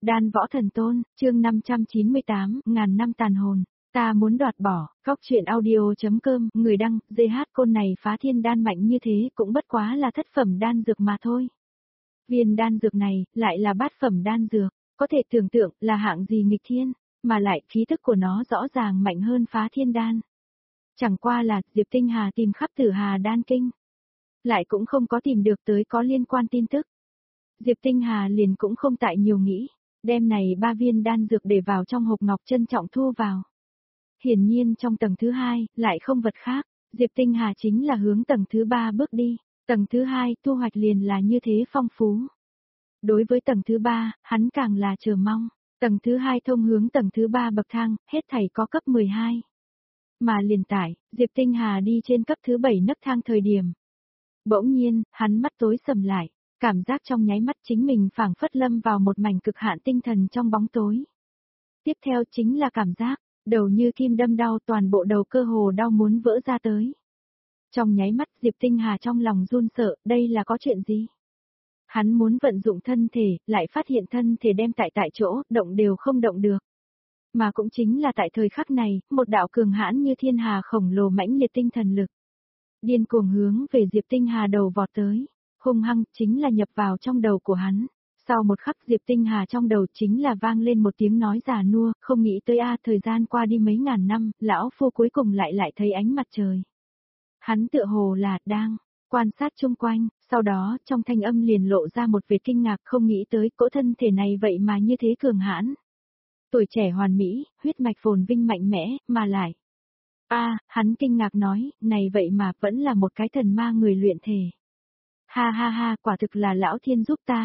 Đan Võ Thần Tôn, chương 598, ngàn năm tàn hồn, ta muốn đoạt bỏ, góc truyện audio.com, người đăng, GH côn này phá thiên đan mạnh như thế cũng bất quá là thất phẩm đan dược mà thôi. Viên đan dược này, lại là bát phẩm đan dược, có thể tưởng tượng là hạng gì nghịch thiên, mà lại khí thức của nó rõ ràng mạnh hơn phá thiên đan. Chẳng qua là, Diệp Tinh Hà tìm khắp Tử Hà đan kinh, lại cũng không có tìm được tới có liên quan tin tức. Diệp Tinh Hà liền cũng không tại nhiều nghĩ, đem này 3 viên đan dược để vào trong hộp ngọc trân trọng thu vào. Hiển nhiên trong tầng thứ 2, lại không vật khác, Diệp Tinh Hà chính là hướng tầng thứ 3 bước đi, tầng thứ 2 thu hoạch liền là như thế phong phú. Đối với tầng thứ 3, hắn càng là chờ mong, tầng thứ 2 thông hướng tầng thứ 3 bậc thang, hết thảy có cấp 12. Mà liền tải, Diệp Tinh Hà đi trên cấp thứ 7 nấc thang thời điểm. Bỗng nhiên, hắn mắt tối sầm lại. Cảm giác trong nháy mắt chính mình phảng phất lâm vào một mảnh cực hạn tinh thần trong bóng tối. Tiếp theo chính là cảm giác, đầu như kim đâm đau, toàn bộ đầu cơ hồ đau muốn vỡ ra tới. Trong nháy mắt Diệp Tinh Hà trong lòng run sợ, đây là có chuyện gì? Hắn muốn vận dụng thân thể, lại phát hiện thân thể đem tại chỗ, động đều không động được. Mà cũng chính là tại thời khắc này, một đạo cường hãn như thiên hà khổng lồ mãnh liệt tinh thần lực. Điên cuồng hướng về Diệp Tinh Hà đầu vọt tới. Hung hăng, chính là nhập vào trong đầu của hắn. Sau một khắc Diệp Tinh Hà trong đầu chính là vang lên một tiếng nói già nua, không nghĩ tới thời gian qua đi mấy ngàn năm, lão phu cuối cùng lại thấy ánh mặt trời. Hắn tựa hồ là đang quan sát chung quanh, sau đó trong thanh âm liền lộ ra một vệt kinh ngạc, không nghĩ tới cỗ thân thể này vậy mà như thế cường hãn. Tuổi trẻ hoàn mỹ, huyết mạch phồn vinh mạnh mẽ, mà lại. Hắn kinh ngạc nói, này vậy mà vẫn là một cái thần ma người luyện thể. Ha ha ha, quả thực là lão thiên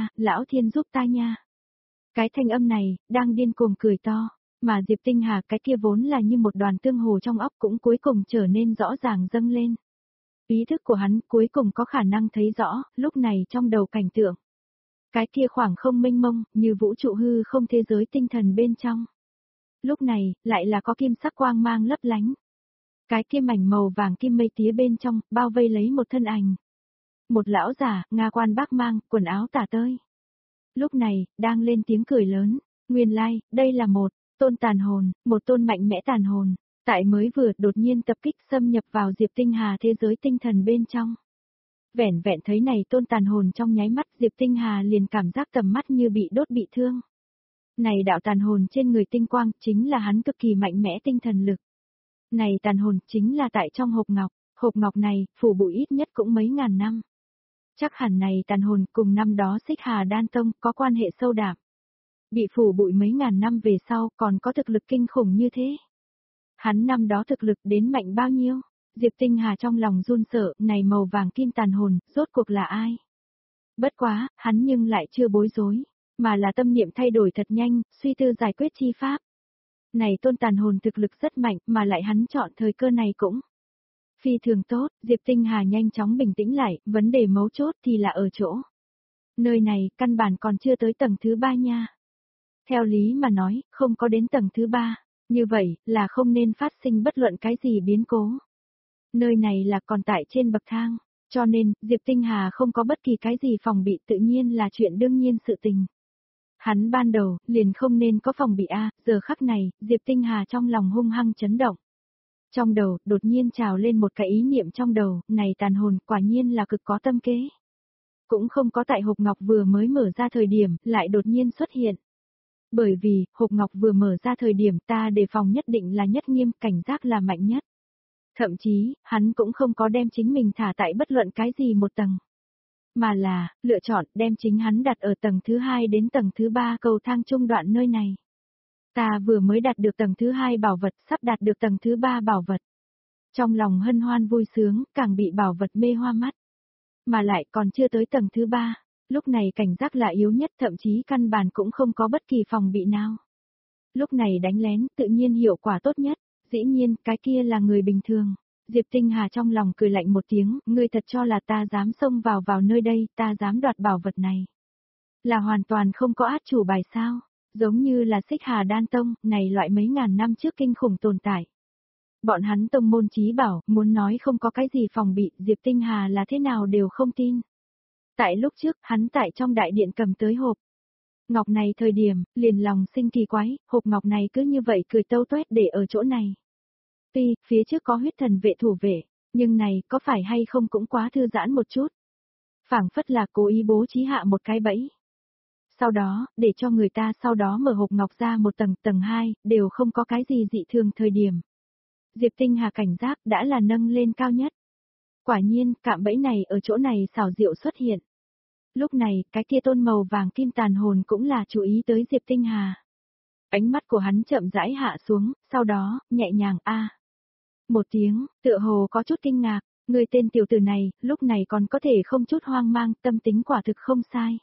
giúp ta nha. Cái thanh âm này, đang điên cuồng cười to, mà Diệp Tinh Hà cái kia vốn là như một đoàn tương hồ trong óc cũng cuối cùng trở nên rõ ràng dâng lên. Ý thức của hắn cuối cùng có khả năng thấy rõ, lúc này trong đầu cảnh tượng. Cái kia khoảng không mênh mông, như vũ trụ hư không thế giới tinh thần bên trong. Lúc này, lại là có kim sắc quang mang lấp lánh. Cái kia mảnh màu vàng kim mây tía bên trong, bao vây lấy một thân ảnh. Một lão giả, Nga quan bác mang, quần áo tả tơi. Lúc này, đang lên tiếng cười lớn, nguyên lai, đây là một tôn tàn hồn, một tôn mạnh mẽ tàn hồn, tại mới vừa đột nhiên tập kích xâm nhập vào Diệp Tinh Hà thế giới tinh thần bên trong. Vẻn vẹn thấy này tôn tàn hồn trong nháy mắt Diệp Tinh Hà liền cảm giác tầm mắt như bị đốt bị thương. Này đạo tàn hồn trên người tinh quang chính là hắn cực kỳ mạnh mẽ tinh thần lực. Này tàn hồn chính là tại trong hộp ngọc này, phủ bụi ít nhất cũng mấy ngàn năm. Chắc hẳn này tàn hồn cùng năm đó Xích Hà Đan Tông có quan hệ sâu đậm. Bị phủ bụi mấy ngàn năm về sau còn có thực lực kinh khủng như thế. Hắn năm đó thực lực đến mạnh bao nhiêu? Diệp Tinh Hà trong lòng run sợ, này màu vàng kim tàn hồn, rốt cuộc là ai? Bất quá, hắn nhưng lại chưa bối rối, mà là tâm niệm thay đổi thật nhanh, suy tư giải quyết chi pháp. Này tôn tàn hồn thực lực rất mạnh, mà lại hắn chọn thời cơ này cũng phi thường tốt, Diệp Tinh Hà nhanh chóng bình tĩnh lại, vấn đề mấu chốt thì là ở chỗ. Nơi này, căn bản còn chưa tới tầng thứ 3 nha. Theo lý mà nói, không có đến tầng thứ 3, như vậy, là không nên phát sinh bất luận cái gì biến cố. Nơi này là còn tại trên bậc thang, cho nên, Diệp Tinh Hà không có bất kỳ cái gì phòng bị tự nhiên là chuyện đương nhiên sự tình. Hắn ban đầu, liền không nên có phòng bị giờ khắc này, Diệp Tinh Hà trong lòng hung hăng chấn động. Trong đầu, đột nhiên trào lên một cái ý niệm trong đầu, này tàn hồn, quả nhiên là cực có tâm kế. Cũng không có tại hộp ngọc vừa mới mở ra thời điểm, lại đột nhiên xuất hiện. Bởi vì, hộp ngọc vừa mở ra thời điểm ta đề phòng nhất định là nhất nghiêm, cảnh giác là mạnh nhất. Thậm chí, hắn cũng không có đem chính mình thả tại bất luận cái gì một tầng. Mà là, lựa chọn đem chính hắn đặt ở tầng thứ 2 đến tầng thứ 3 cầu thang trung đoạn nơi này. Ta vừa mới đạt được tầng thứ 2 bảo vật, sắp đạt được tầng thứ 3 bảo vật. Trong lòng hân hoan vui sướng, càng bị bảo vật mê hoa mắt. Mà lại còn chưa tới tầng thứ 3, lúc này cảnh giác là yếu nhất, thậm chí căn bản cũng không có bất kỳ phòng bị nào. Lúc này đánh lén, tự nhiên hiệu quả tốt nhất, dĩ nhiên, cái kia là người bình thường. Diệp Tinh Hà trong lòng cười lạnh một tiếng, ngươi thật cho là ta dám xông vào nơi đây, ta dám đoạt bảo vật này. Là hoàn toàn không có át chủ bài sao? Giống như là Xích Hà Đan Tông, này loại mấy ngàn năm trước kinh khủng tồn tại. Bọn hắn tông môn chí bảo, muốn nói không có cái gì phòng bị, Diệp Tinh Hà là thế nào đều không tin. Tại lúc trước, hắn tại trong đại điện cầm tới hộp Ngọc này thời điểm, liền lòng sinh kỳ quái, hộp ngọc này cứ như vậy cười tâu tuét để ở chỗ này. Tuy, phía trước có huyết thần vệ thủ vệ, nhưng này có phải hay không cũng quá thư giãn một chút. Phảng phất là cố ý bố trí hạ một cái bẫy. Sau đó, để cho người ta sau đó mở hộp ngọc ra một tầng, tầng 2, đều không có cái gì dị thường thời điểm. Diệp Tinh Hà cảnh giác đã là nâng lên cao nhất. Quả nhiên, cạm bẫy này ở chỗ này xảo diệu xuất hiện. Lúc này, cái kia tôn màu vàng kim tàn hồn cũng là chú ý tới Diệp Tinh Hà. Ánh mắt của hắn chậm rãi hạ xuống, sau đó, nhẹ nhàng một tiếng, tựa hồ có chút kinh ngạc, người tên tiểu tử này, lúc này còn có thể không chút hoang mang, tâm tính quả thực không sai.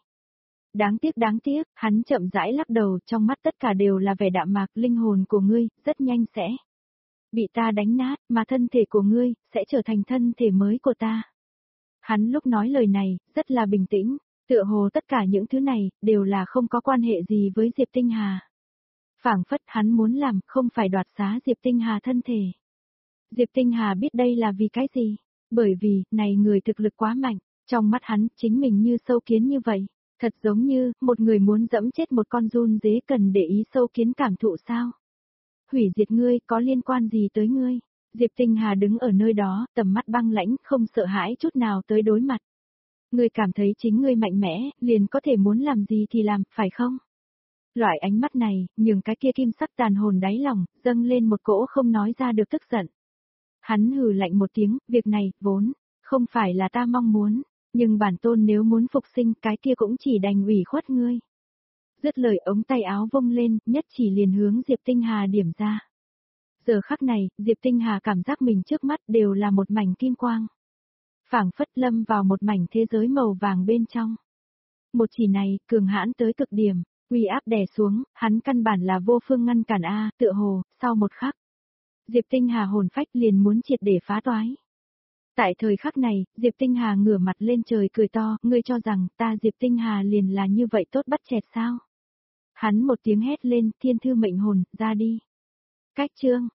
Đáng tiếc, hắn chậm rãi lắc đầu, trong mắt tất cả đều là vẻ đạm mạc, linh hồn của ngươi, rất nhanh sẽ bị ta đánh nát, mà thân thể của ngươi, sẽ trở thành thân thể mới của ta. Hắn lúc nói lời này, rất là bình tĩnh, tựa hồ tất cả những thứ này, đều là không có quan hệ gì với Diệp Tinh Hà. Phảng phất hắn muốn làm, không phải đoạt xá Diệp Tinh Hà thân thể. Diệp Tinh Hà biết đây là vì cái gì? Bởi vì, này người thực lực quá mạnh, trong mắt hắn, chính mình như sâu kiến như vậy. Thật giống như, một người muốn dẫm chết một con giun dế cần để ý sâu kiến cảm thụ sao? Hủy diệt ngươi, có liên quan gì tới ngươi? Diệp Tinh Hà đứng ở nơi đó, tầm mắt băng lãnh, không sợ hãi chút nào tới đối mặt. Ngươi cảm thấy chính ngươi mạnh mẽ, liền có thể muốn làm gì thì làm, phải không? Loại ánh mắt này, nhường cái kia kim sắc tàn hồn đáy lòng, dâng lên một cỗ không nói ra được tức giận. Hắn hừ lạnh một tiếng, việc này, vốn, không phải là ta mong muốn, nhưng bản tôn nếu muốn phục sinh cái kia cũng chỉ đành ủy khuất ngươi. Dứt lời ống tay áo vung lên, nhất chỉ liền hướng Diệp Tinh Hà điểm ra. Giờ khắc này, Diệp Tinh Hà cảm giác mình trước mắt đều là một mảnh kim quang. Phảng phất lâm vào một mảnh thế giới màu vàng bên trong. Một chỉ này, cường hãn tới cực điểm, uy áp đè xuống, hắn căn bản là vô phương ngăn cản tựa hồ, sau một khắc. Diệp Tinh Hà hồn phách liền muốn triệt để phá toái. Tại thời khắc này, Diệp Tinh Hà ngửa mặt lên trời cười to, ngươi cho rằng ta Diệp Tinh Hà liền là như vậy tốt bắt chẹt sao? Hắn một tiếng hét lên, thiên thư mệnh hồn, ra đi. Cách chương.